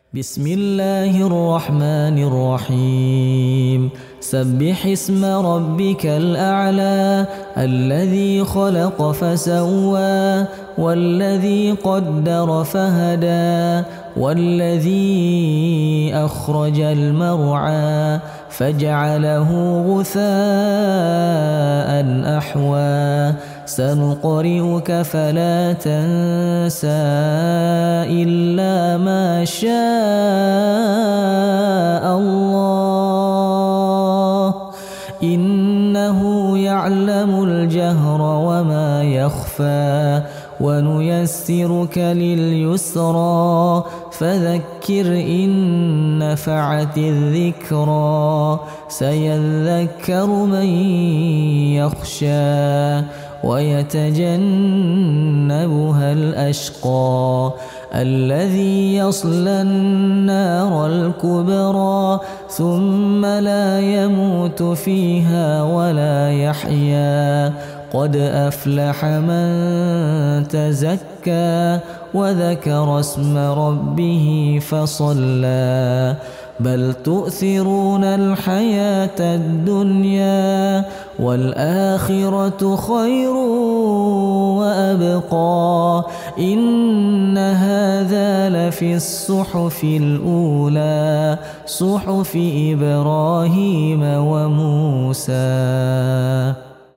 بسم الله الرحمن الرحيم سبح اسم ربك الأعلى الذي خلق فسوى والذي قدر فهدى والذي أخرج المرعى فجعله غثاء أحوى سنقرئك فلا تنسى إلا ما شاء الله إنه يعلم الجهر وما يخفى ونيسرك لليسرى فذكر إن نفعت الذكرى سيذكر من يخشى ويتجنبها الأشقى الذي يصلى النار الكبرى ثم لا يموت فيها ولا يحيا قد أفلح من تزكى وذكر اسم ربه فصلى بل تؤثرون الحياة الدنيا والآخرة خير وأبقى إن هذا لفي الصحف الأولى صحف إبراهيم وموسى.